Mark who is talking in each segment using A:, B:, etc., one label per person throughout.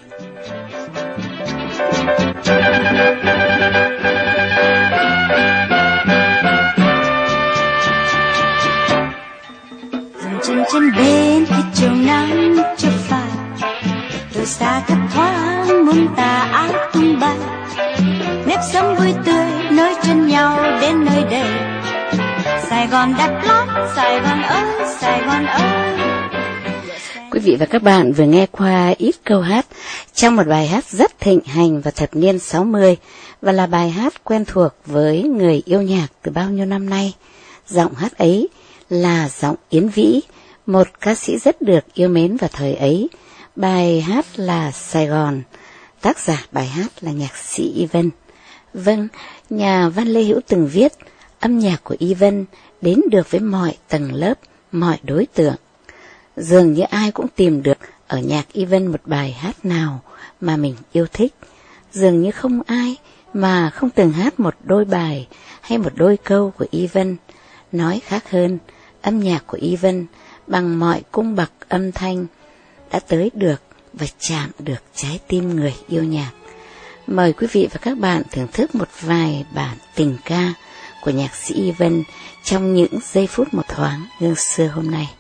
A: Dừng chân trên bên khi chiều nắng chưa phai, từ xa thấp thoáng muôn tà áo tung bay, nếp sống vui tươi nối chân nhau đến nơi đây. Sài Gòn đẹp lắm, Sài Gòn ơi, Sài Gòn ơi.
B: Quý vị và các bạn vừa nghe qua ít câu hát trong một bài hát rất thịnh hành vào thập niên 60 và là bài hát quen thuộc với người yêu nhạc từ bao nhiêu năm nay. Giọng hát ấy là giọng Yến Vĩ, một ca sĩ rất được yêu mến vào thời ấy. Bài hát là Sài Gòn, tác giả bài hát là nhạc sĩ Y Vân. Vâng, nhà văn Lê Hữu từng viết, âm nhạc của Y Vân đến được với mọi tầng lớp, mọi đối tượng. Dường như ai cũng tìm được ở nhạc Y Vân một bài hát nào mà mình yêu thích. Dường như không ai mà không từng hát một đôi bài hay một đôi câu của Y Vân. Nói khác hơn, âm nhạc của Y Vân bằng mọi cung bậc âm thanh đã tới được và chạm được trái tim người yêu nhạc. Mời quý vị và các bạn thưởng thức một vài bản tình ca của nhạc sĩ Y Vân trong những giây phút một thoáng hương xưa hôm nay.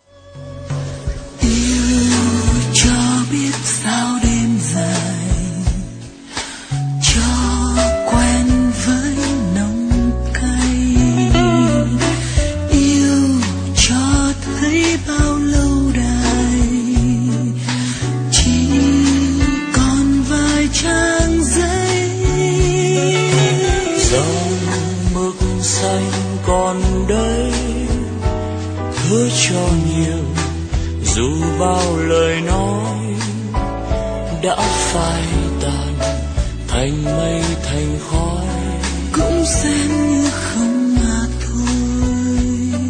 C: Yêu cho biết sao đêm dài, cho quen với nồng cay, yêu cho thấy bao lâu đài, chỉ còn vài trang giấy. Dòng mực xanh còn đây, hứa cho nhiều dù bao lời nói đã phai tàn thành mây thành khói, cũng xem như không mà thôi.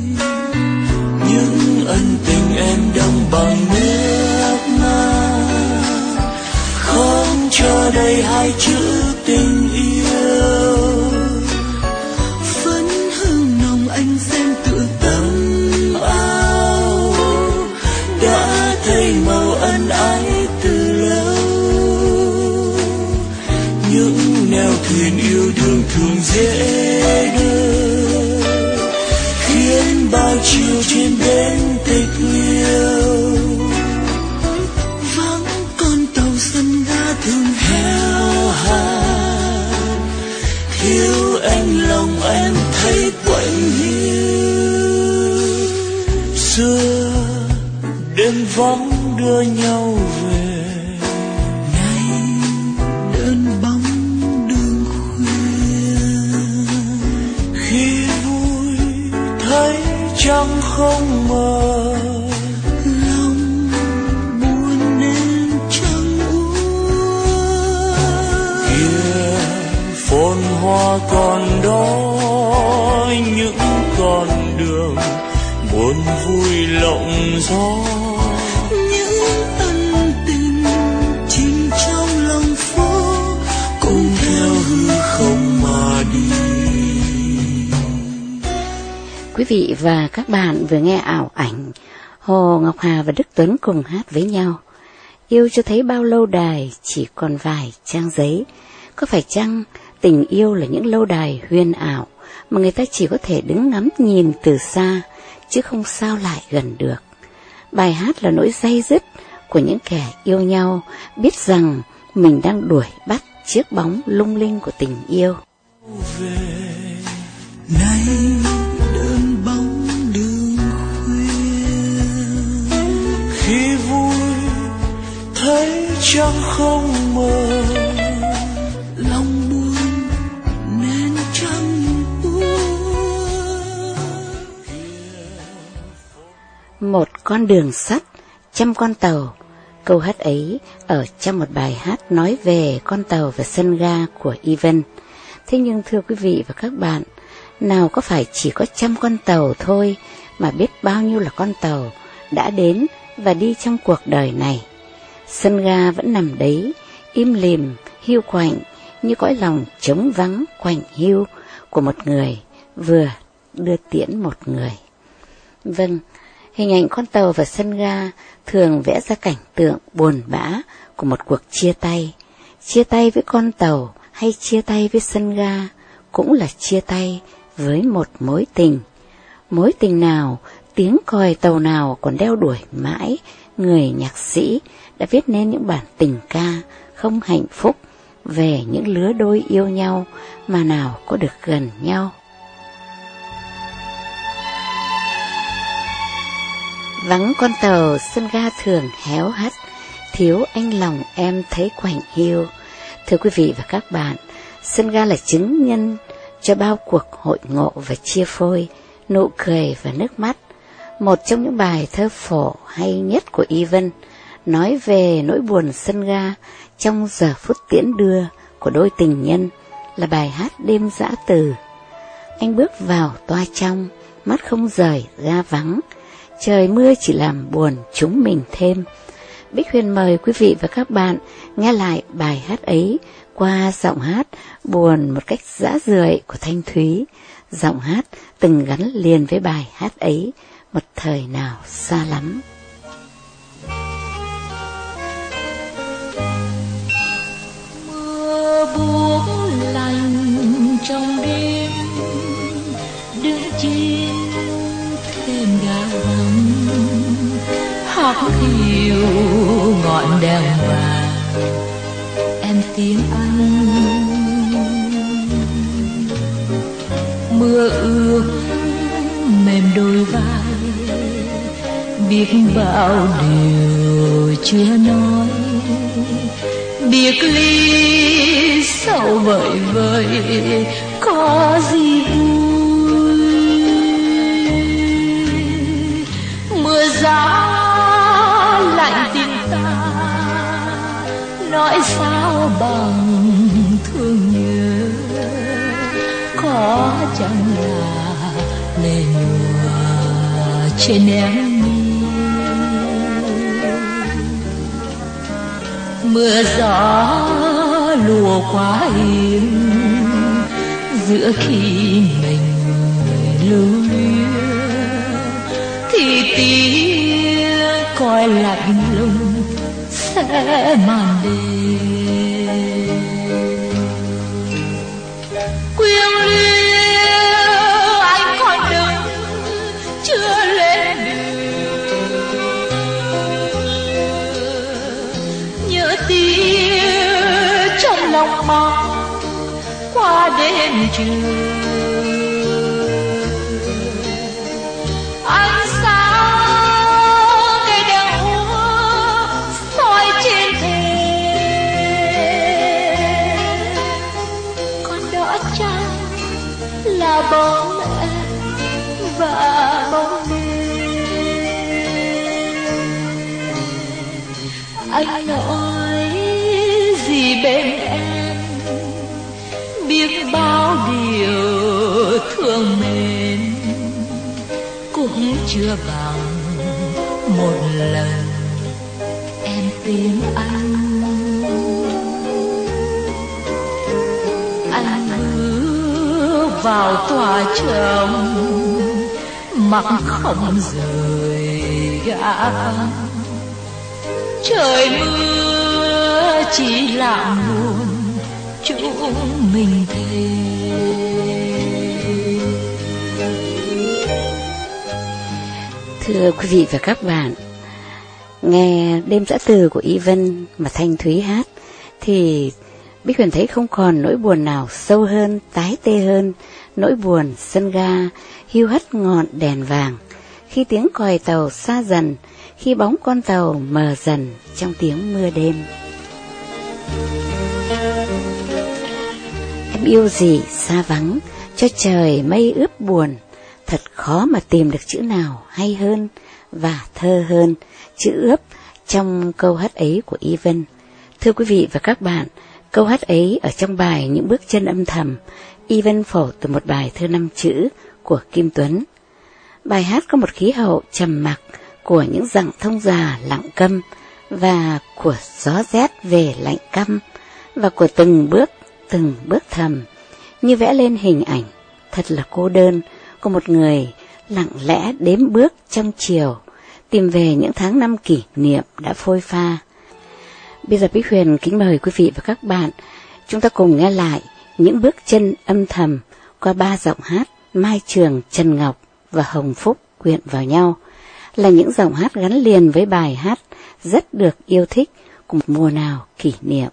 C: Những ân tình em đong bằng nước mắt, không cho đây hai chữ tình yêu. Phấn hương nồng anh xem tự tâm áo, đã thấy màu ân ái từ lâu. Những nẻo thuyền yêu đương thường dễ đưa, khiến bao chiều trên bến tịch liêu. Vắng con tàu sân ga thường heo hạt, thiếu anh lòng em thấy quạnh hiu. Xưa đêm vắng đưa nhau về, nay đơn bóng đường khuya. Khi vui thấy trăng không mờ, lòng buồn nên trăng úa. Kia phồn hoa còn đó, những con đường buồn vui lộng gió. Những ân tình chìm trong lòng phố, cũng theo hư không mà đi.
B: Quý vị và các bạn vừa nghe ảo ảnh Hồ Ngọc Hà và Đức Tuấn cùng hát với nhau. Yêu cho thấy bao lâu đài, chỉ còn vài trang giấy. Có phải chăng tình yêu là những lâu đài huyền ảo mà người ta chỉ có thể đứng ngắm nhìn từ xa, chứ không sao lại gần được. Bài hát là nỗi day dứt của những kẻ yêu nhau, biết rằng mình đang đuổi bắt chiếc bóng lung linh của tình yêu.
C: Về nay đơn bóng đường khuya, khi vui thấy trăng không mờ, lòng buồn nên trăng buồn.
B: Một con đường sắt, trăm con tàu. Câu hát ấy ở trong một bài hát nói về con tàu và sân ga của Y Vân. Thế nhưng thưa quý vị và các bạn, nào có phải chỉ có trăm con tàu thôi mà biết bao nhiêu là con tàu đã đến và đi trong cuộc đời này. Sân ga vẫn nằm đấy, im lìm, hiu quạnh, như cõi lòng trống vắng quạnh hiu của một người vừa đưa tiễn một người. Vâng, Hình ảnh con tàu và sân ga thường vẽ ra cảnh tượng buồn bã của một cuộc chia tay. Chia tay với con tàu hay chia tay với sân ga cũng là chia tay với một mối tình. Mối tình nào, tiếng còi tàu nào còn đeo đuổi mãi, người nhạc sĩ đã viết nên những bản tình ca không hạnh phúc về những lứa đôi yêu nhau mà nào có được gần nhau. Vắng con tàu, sân ga thường héo hắt, thiếu anh lòng em thấy quạnh hiu. Thưa quý vị và các bạn, sân ga là chứng nhân cho bao cuộc hội ngộ và chia phôi, nụ cười và nước mắt. Một trong những bài thơ phổ hay nhất của Ivan nói về nỗi buồn sân ga trong giờ phút tiễn đưa của đôi tình nhân là bài hát Đêm Dã Từ. Anh bước vào toa trong, mắt không rời ga vắng, trời mưa chỉ làm buồn chúng mình thêm. Bích Huyền mời quý vị và các bạn nghe lại bài hát ấy qua giọng hát buồn một cách dã rời của Thanh Thúy, giọng hát từng gắn liền với bài hát ấy một thời nào xa lắm.
C: Mưa buông lạnh trong đêm, đứng trên thềm ga vắng, hắt hiu ngọn đèn vàng em tiếng Anh. Mưa ướt mềm đôi vai, biết bao điều chưa nói, biệt ly sầu vợi vợi có gì vui. Mưa giá lạnh tình ta, nói sao bằng thương nhớ, có chẳng là lệ nhòa trên em mi. Mưa gió lùa quá yên giữa khi mình lưu luyến, thì tiếng còi lạnh lùng sẽ màn đêm. Quyên liêu anh còn đứng chưa lên đường, nhớ tiếng trong lòng mong qua đêm trường. Ánh sáng cây đèn úa soi trên thềm, còn đó chăng là bóng em và bóng đêm. Anh nói gì bên em, biết bao điều thương mến, cũng chưa bằng một lần em tiếng anh. Anh bước vào tòa trống, mặc không rời gã, trời mưa chỉ làm buồn chúng mình thêm.
B: Thưa quý vị và các bạn, nghe Đêm Dã Từ của Ivan mà Thanh Thúy hát thì Bích Huyền thấy không còn nỗi buồn nào sâu hơn, tái tê hơn nỗi buồn sân ga hiu hắt ngọn đèn vàng, khi tiếng còi tàu xa dần, khi bóng con tàu mờ dần trong tiếng mưa đêm. Em yêu gì xa vắng, cho trời mây ướp buồn, thật khó mà tìm được chữ nào hay hơn và thơ hơn chữ ướp trong câu hát ấy của Ivan. Thưa quý vị và các bạn, câu hát ấy ở trong bài Những Bước Chân Âm Thầm, Ivan phổ từ một bài thơ 5 chữ của Kim Tuấn. Bài hát có một khí hậu trầm mặc của những dặng thông già lặng câm, và của gió rét về lạnh căm, và của từng bước thầm, như vẽ lên hình ảnh thật là cô đơn của một người lặng lẽ đếm bước trong chiều tìm về những tháng năm kỷ niệm đã phôi pha. Bây giờ Bích Huyền kính mời quý vị và các bạn, chúng ta cùng nghe lại những bước chân âm thầm qua 3 giọng hát Mai Trường, Trần Ngọc và Hồng Phúc quyện vào nhau, là những giọng hát gắn liền với bài hát rất được yêu thích của một mùa nào kỷ niệm.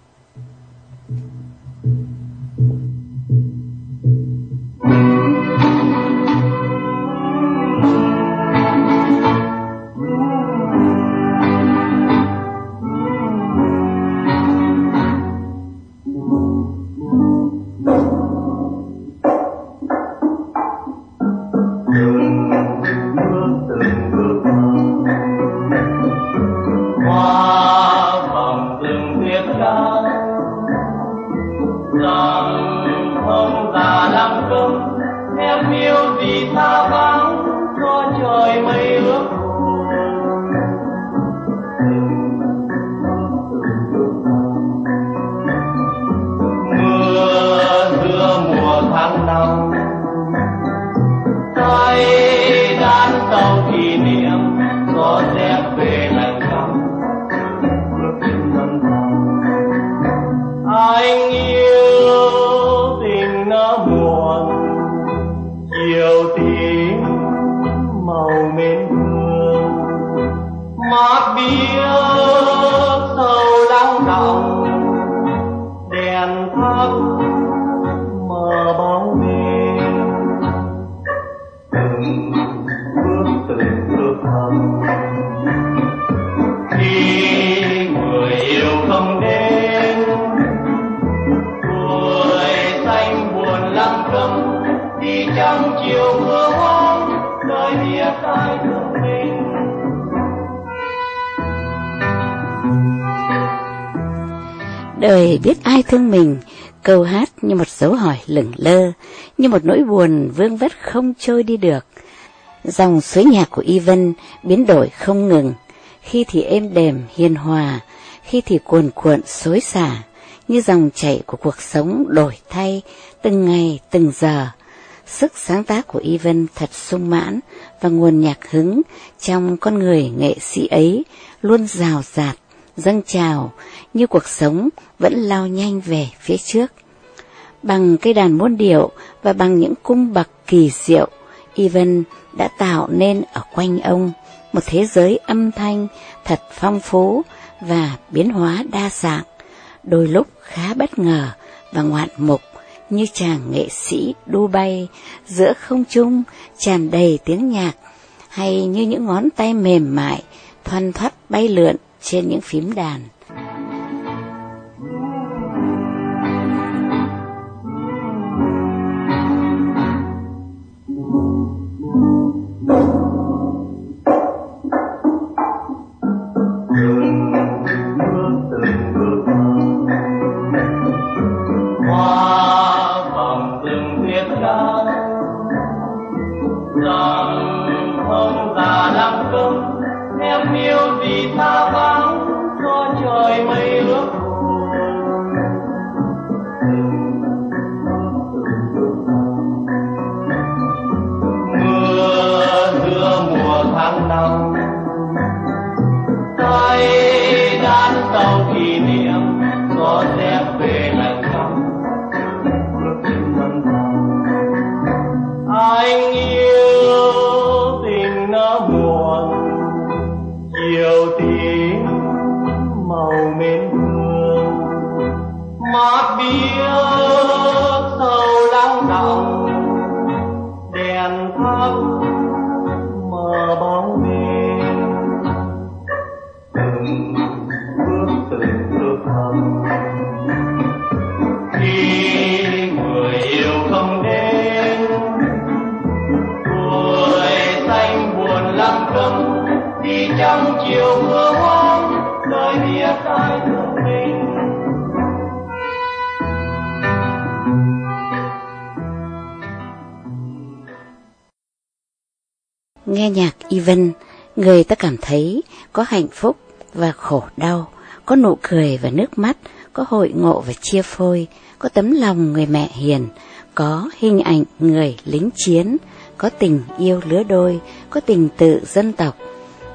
B: Đời biết ai thương mình, câu hát như một dấu hỏi lửng lơ, như một nỗi buồn vương vất không trôi đi được. Dòng suối nhạc của Ivan biến đổi không ngừng, khi thì êm đềm hiền hòa, khi thì cuồn cuộn xối xả, như dòng chảy của cuộc sống đổi thay từng ngày từng giờ. Sức sáng tác của Ivan thật sung mãn và nguồn nhạc hứng trong con người nghệ sĩ ấy luôn rào rạt, dâng trào như cuộc sống vẫn lao nhanh về phía trước. Bằng cây đàn muôn điệu và bằng những cung bậc kỳ diệu, Ivan đã tạo nên ở quanh ông một thế giới âm thanh thật phong phú và biến hóa đa dạng, đôi lúc khá bất ngờ và ngoạn mục, như chàng nghệ sĩ đu bay giữa không trung tràn đầy tiếng nhạc, hay như những ngón tay mềm mại thoăn thoắt bay lượn trên những phím đàn. Nghe nhạc Ivan, người ta cảm thấy có hạnh phúc và khổ đau, có nụ cười và nước mắt, có hội ngộ và chia phôi, có tấm lòng người mẹ hiền, có hình ảnh người lính chiến, có tình yêu lứa đôi, có tình tự dân tộc,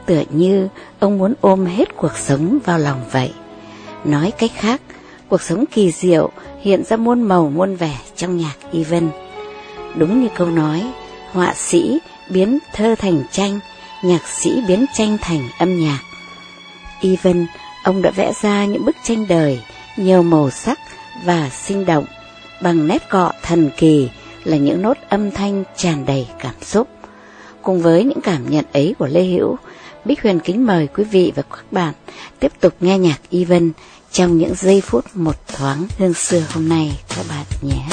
B: tựa như ông muốn ôm hết cuộc sống vào lòng vậy. Nói cách khác, cuộc sống kỳ diệu hiện ra muôn màu muôn vẻ trong nhạc Ivan. Đúng như câu nói, họa sĩ biến thơ thành tranh, nhạc sĩ biến tranh thành âm nhạc. Ivan, ông đã vẽ ra những bức tranh đời nhiều màu sắc và sinh động, bằng nét cọ thần kỳ là những nốt âm thanh tràn đầy cảm xúc. Cùng với những cảm nhận ấy của Lê Hữu, Bích Huyền kính mời quý vị và các bạn tiếp tục nghe nhạc Ivan trong những giây phút một thoáng hương xưa hôm nay các bạn nhé.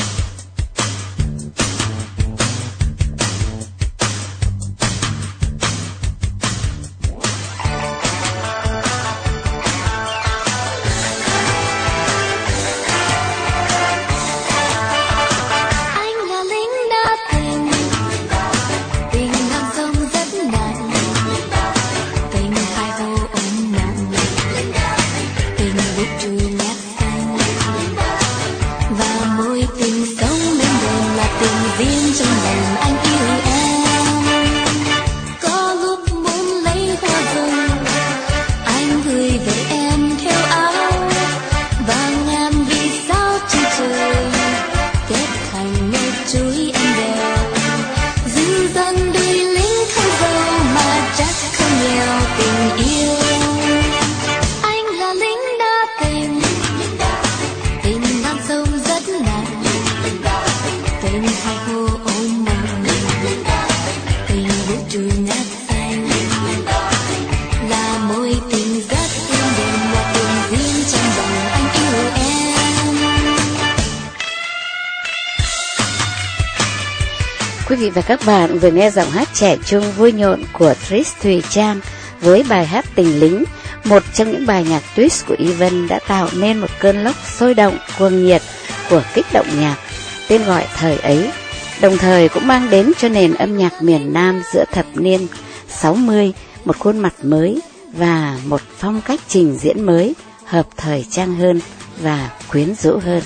B: Quý vị và các bạn vừa nghe giọng hát trẻ trung vui nhộn của Tris Thùy Trang với bài hát Tình Lính, một trong những bài nhạc twist của Ivan đã tạo nên một cơn lốc sôi động, cuồng nhiệt của kích động nhạc, tên gọi thời ấy, đồng thời cũng mang đến cho nền âm nhạc miền Nam giữa thập niên 60 một khuôn mặt mới và một phong cách trình diễn mới, hợp thời trang hơn và quyến rũ hơn.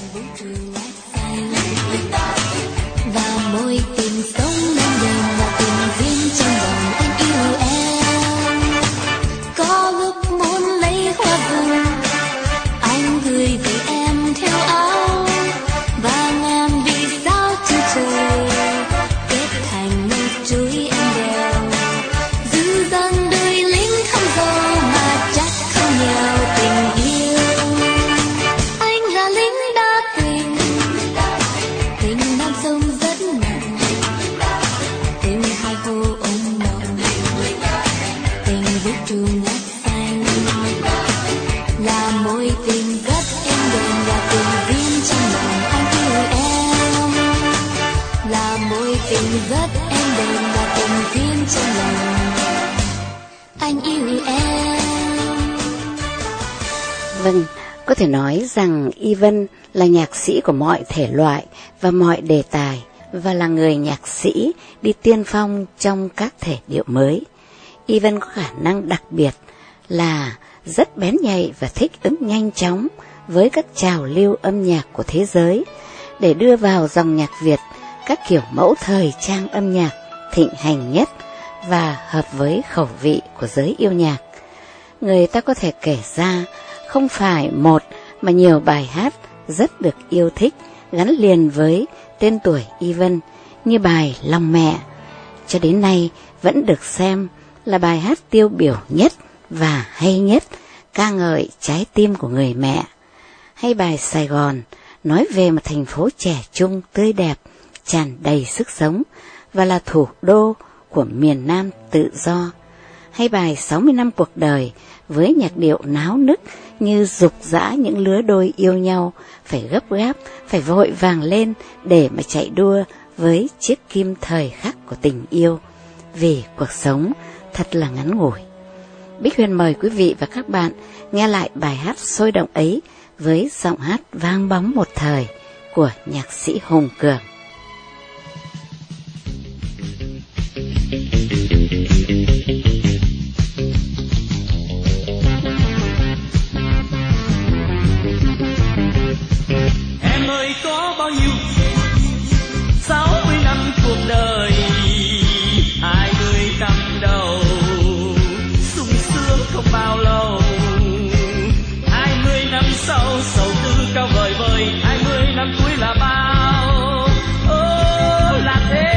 B: Vâng, có thể nói rằng Ivan là nhạc sĩ của mọi thể loại và mọi đề tài, và là người nhạc sĩ đi tiên phong trong các thể điệu mới. Ivan có khả năng đặc biệt là rất bén nhạy và thích ứng nhanh chóng với các trào lưu âm nhạc của thế giới để đưa vào dòng nhạc Việt các kiểu mẫu thời trang âm nhạc thịnh hành nhất và hợp với khẩu vị của giới yêu nhạc. Người ta có thể kể ra không phải một mà nhiều bài hát rất được yêu thích gắn liền với tên tuổi Ivan, như bài Lòng Mẹ, cho đến nay vẫn được xem là bài hát tiêu biểu nhất và hay nhất, ca ngợi trái tim của người mẹ, hay bài Sài Gòn, nói về một thành phố trẻ trung tươi đẹp, tràn đầy sức sống và là thủ đô của miền Nam tự do, hay bài 60 năm cuộc đời với nhạc điệu náo nức như giục giã những lứa đôi yêu nhau phải gấp gáp, phải vội vàng lên để mà chạy đua với chiếc kim thời khắc của tình yêu, vì cuộc sống thật là ngắn ngủi. Bích Huyền mời quý vị và các bạn nghe lại bài hát sôi động ấy với giọng hát vang bóng một thời của nhạc sĩ Hùng Cường.
C: Em ơi có bao nhiêu 60 năm cuộc đời, hai người cắm đầu sầu tư cao vời vời, 20 năm cuối là bao. Là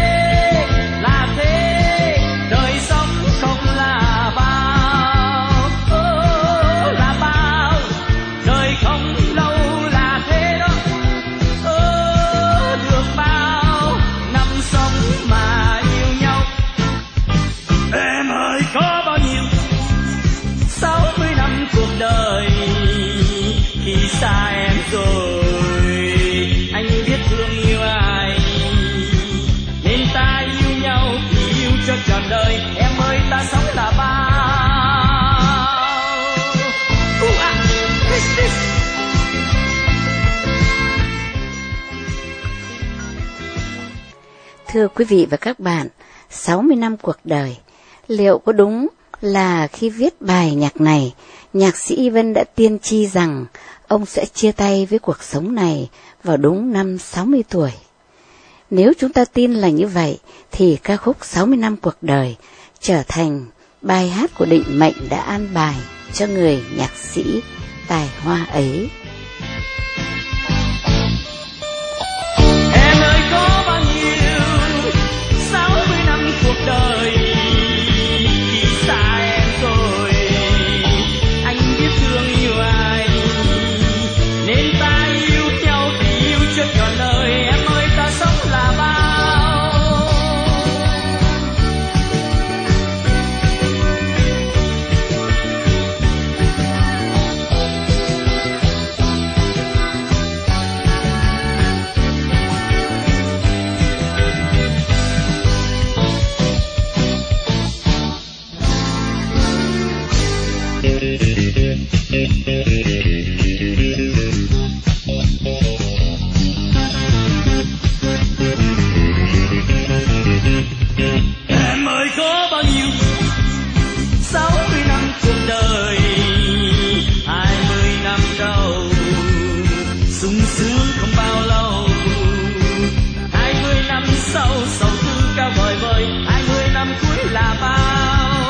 C: thế, đời sống không là bao. Là bao, đời không lâu là thế đó. Được bao năm sống mà yêu nhau. Em ơi có bao nhiêu 60 năm cuộc đời, khi xa em rồi anh biết thương yêu ai, nên ta yêu nhau thì yêu cho trọn đời. Em ơi ta sống là bao.
B: Thưa quý vị và các bạn, 60 năm cuộc đời, liệu có đúng là khi viết bài nhạc này, nhạc sĩ Ivan đã tiên tri rằng ông sẽ chia tay với cuộc sống này vào đúng năm 60 tuổi? Nếu chúng ta tin là như vậy, thì ca khúc 60 năm cuộc đời trở thành bài hát của định mệnh đã an bài cho người nhạc sĩ tài hoa ấy.
C: Em ơi có bao nhiêu 60 năm cuộc đời, khi xa em rồi anh biết thương yêu ai, nên ta yêu nhau thì yêu cho trọn đời. Em ơi ta sống là bao. Em ơi có bao nhiêu 60 năm cuộc đời, 20 năm đầu sung sướng không bao lâu, 20 năm sau sầu tư cao vời vời, 20 năm cuối là bao.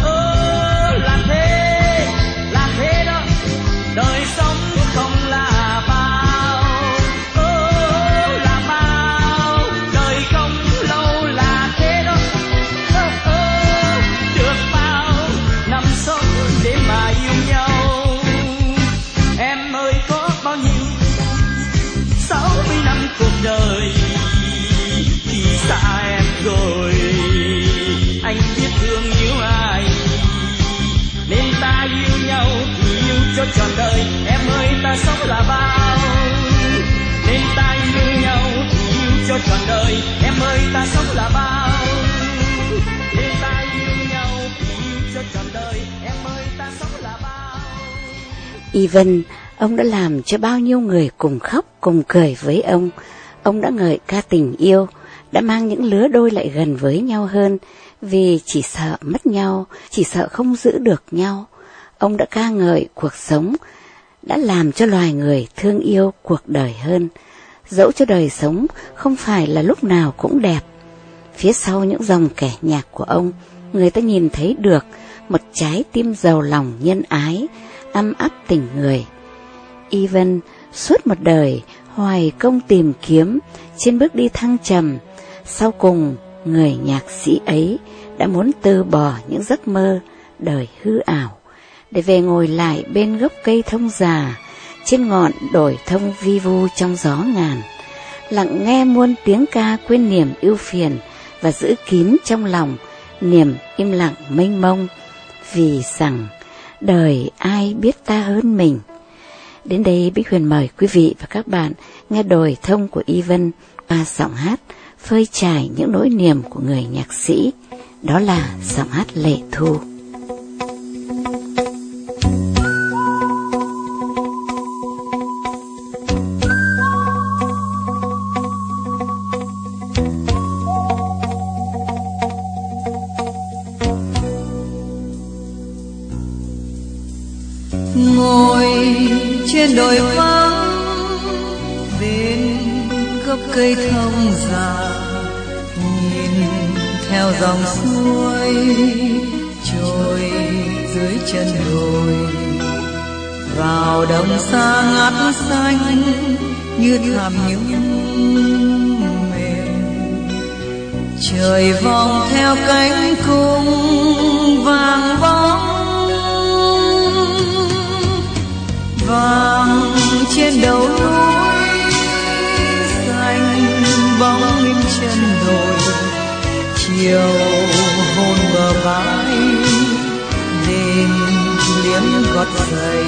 C: Là thế đó, đời sống không là bao. Là bao, đời không lâu là thế đó. Được bao năm sống để mà yêu nhau. Em ơi có bao nhiêu 60 năm cuộc đời, khi xa em rồi anh biết thương yêu ai, nên ta yêu nhau thì yêu cho trọn đời. Em ơi ta sống là bao, nên ta yêu nhau thì yêu cho trọn đời. Em ơi ta sống là bao, nên ta yêu nhau thì yêu cho trọn đời. Em ơi ta sống là bao.
B: Ivan, ông đã làm cho bao nhiêu người cùng khóc cùng cười với ông. Ông đã ngợi ca tình yêu, đã mang những lứa đôi lại gần với nhau hơn, vì chỉ sợ mất nhau, chỉ sợ không giữ được nhau. Ông đã ca ngợi cuộc sống, đã làm cho loài người thương yêu cuộc đời hơn. Dẫu cho đời sống không phải là lúc nào cũng đẹp, phía sau những dòng kẻ nhạc của ông, người ta nhìn thấy được một trái tim giàu lòng nhân ái, ăm ắp tình người. Ivan suốt một đời hoài công tìm kiếm trên bước đi thăng trầm, sau cùng người nhạc sĩ ấy đã muốn từ bỏ những giấc mơ đời hư ảo để về ngồi lại bên gốc cây thông già, trên ngọn đồi thông vi vu trong gió ngàn, lặng nghe muôn tiếng ca quên niềm ưu phiền và giữ kín trong lòng niềm im lặng mênh mông, vì rằng đời ai biết ta hơn mình. Đến đây Bích Huyền mời quý vị và các bạn nghe đồi thông của Ivan qua giọng hát phơi trải những nỗi niềm của người nhạc sĩ, đó là giọng hát Lệ Thu.
D: Ngồi trên đồi vắng bên gốc cây thông già, nhìn theo dòng suối trôi dưới chân đồi, vào đồng xa ngát xanh như thảm nhung mềm. Trời vòng theo cánh cung vàng bóng, vàng trên đầu núi xanh bóng in chân đồi. Chiều hôn bờ bãi đêm liếm gót giày,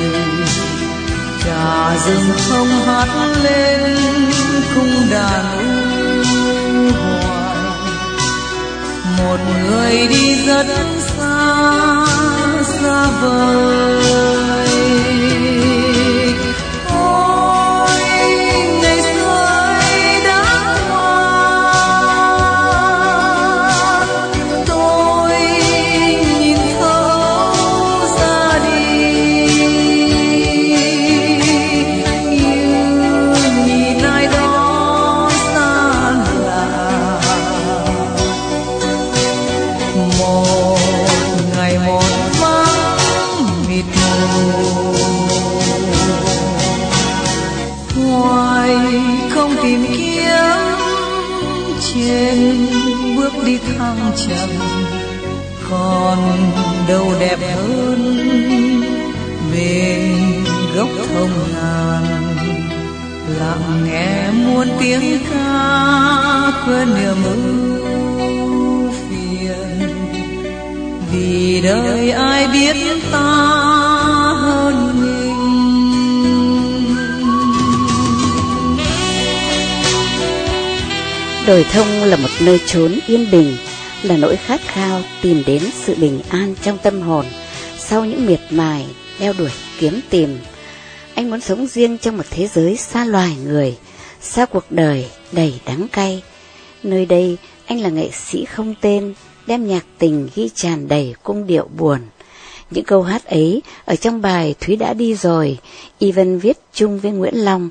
D: cả rừng thông hát lên cung đàn u hoài. Một người đi rất xa xa vời. Ôi ngày xưa ấy đã qua, tôi nhìn thấu ra đi. Như nhìn ai đó xa lạ, một ngày một vắng mịt mù. Hoài không tìm kiếm trên bước đi thăng trầm, còn đâu đẹp hơn bên gốc thông ngàn. Lặng nghe muôn tiếng ca quên niềm ưu phiền, vì đời ai biết ta hơn mình.
B: Đồi thông là một nơi chốn yên bình, là nỗi khát khao tìm đến sự bình an trong tâm hồn sau những miệt mài đeo đuổi kiếm tìm. Anh muốn sống riêng trong một thế giới xa loài người, xa cuộc đời đầy đắng cay. Nơi đây anh là nghệ sĩ không tên, đem nhạc tình ghi tràn đầy cung điệu buồn. Những câu hát ấy ở trong bài Thúy đã đi rồi, Ivan viết chung với Nguyễn Long.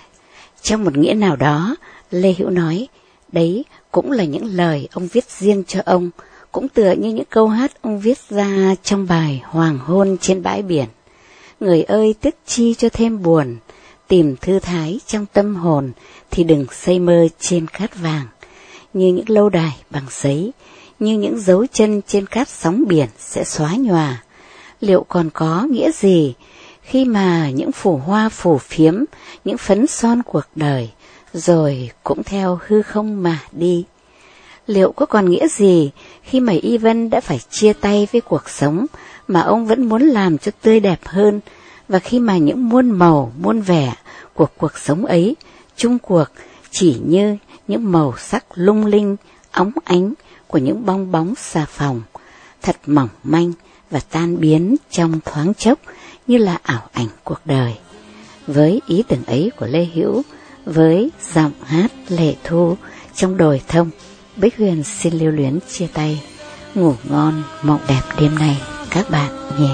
B: Trong một nghĩa nào đó, Lê Hữu nói, đấy cũng là những lời ông viết riêng cho ông, cũng tựa như những câu hát ông viết ra trong bài Hoàng hôn trên bãi biển. Người ơi tiếc chi cho thêm buồn, tìm thư thái trong tâm hồn thì đừng xây mơ trên cát vàng. Như những lâu đài bằng giấy, như những dấu chân trên cát sóng biển sẽ xóa nhòa. Liệu còn có nghĩa gì khi mà những phủ hoa phủ phiếm, những phấn son cuộc đời rồi cũng theo hư không mà đi? Liệu có còn nghĩa gì khi mà Ivan đã phải chia tay với cuộc sống mà ông vẫn muốn làm cho tươi đẹp hơn, và khi mà những muôn màu muôn vẻ của cuộc sống ấy chung cuộc chỉ như những màu sắc lung linh óng ánh của những bong bóng xà phòng, thật mỏng manh và tan biến trong thoáng chốc như là ảo ảnh cuộc đời. Với ý tưởng ấy của Lê Hữu, với giọng hát Lệ Thu trong Đồi Thông, Bích Huyền xin lưu luyến chia tay. Ngủ ngon mộng đẹp đêm nay các bạn nhé.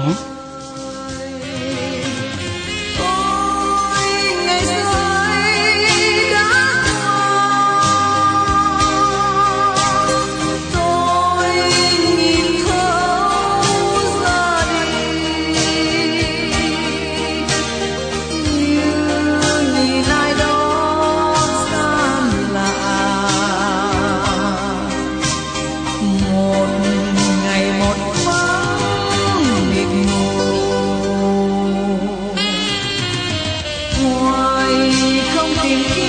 D: Hoài không tìm kiếm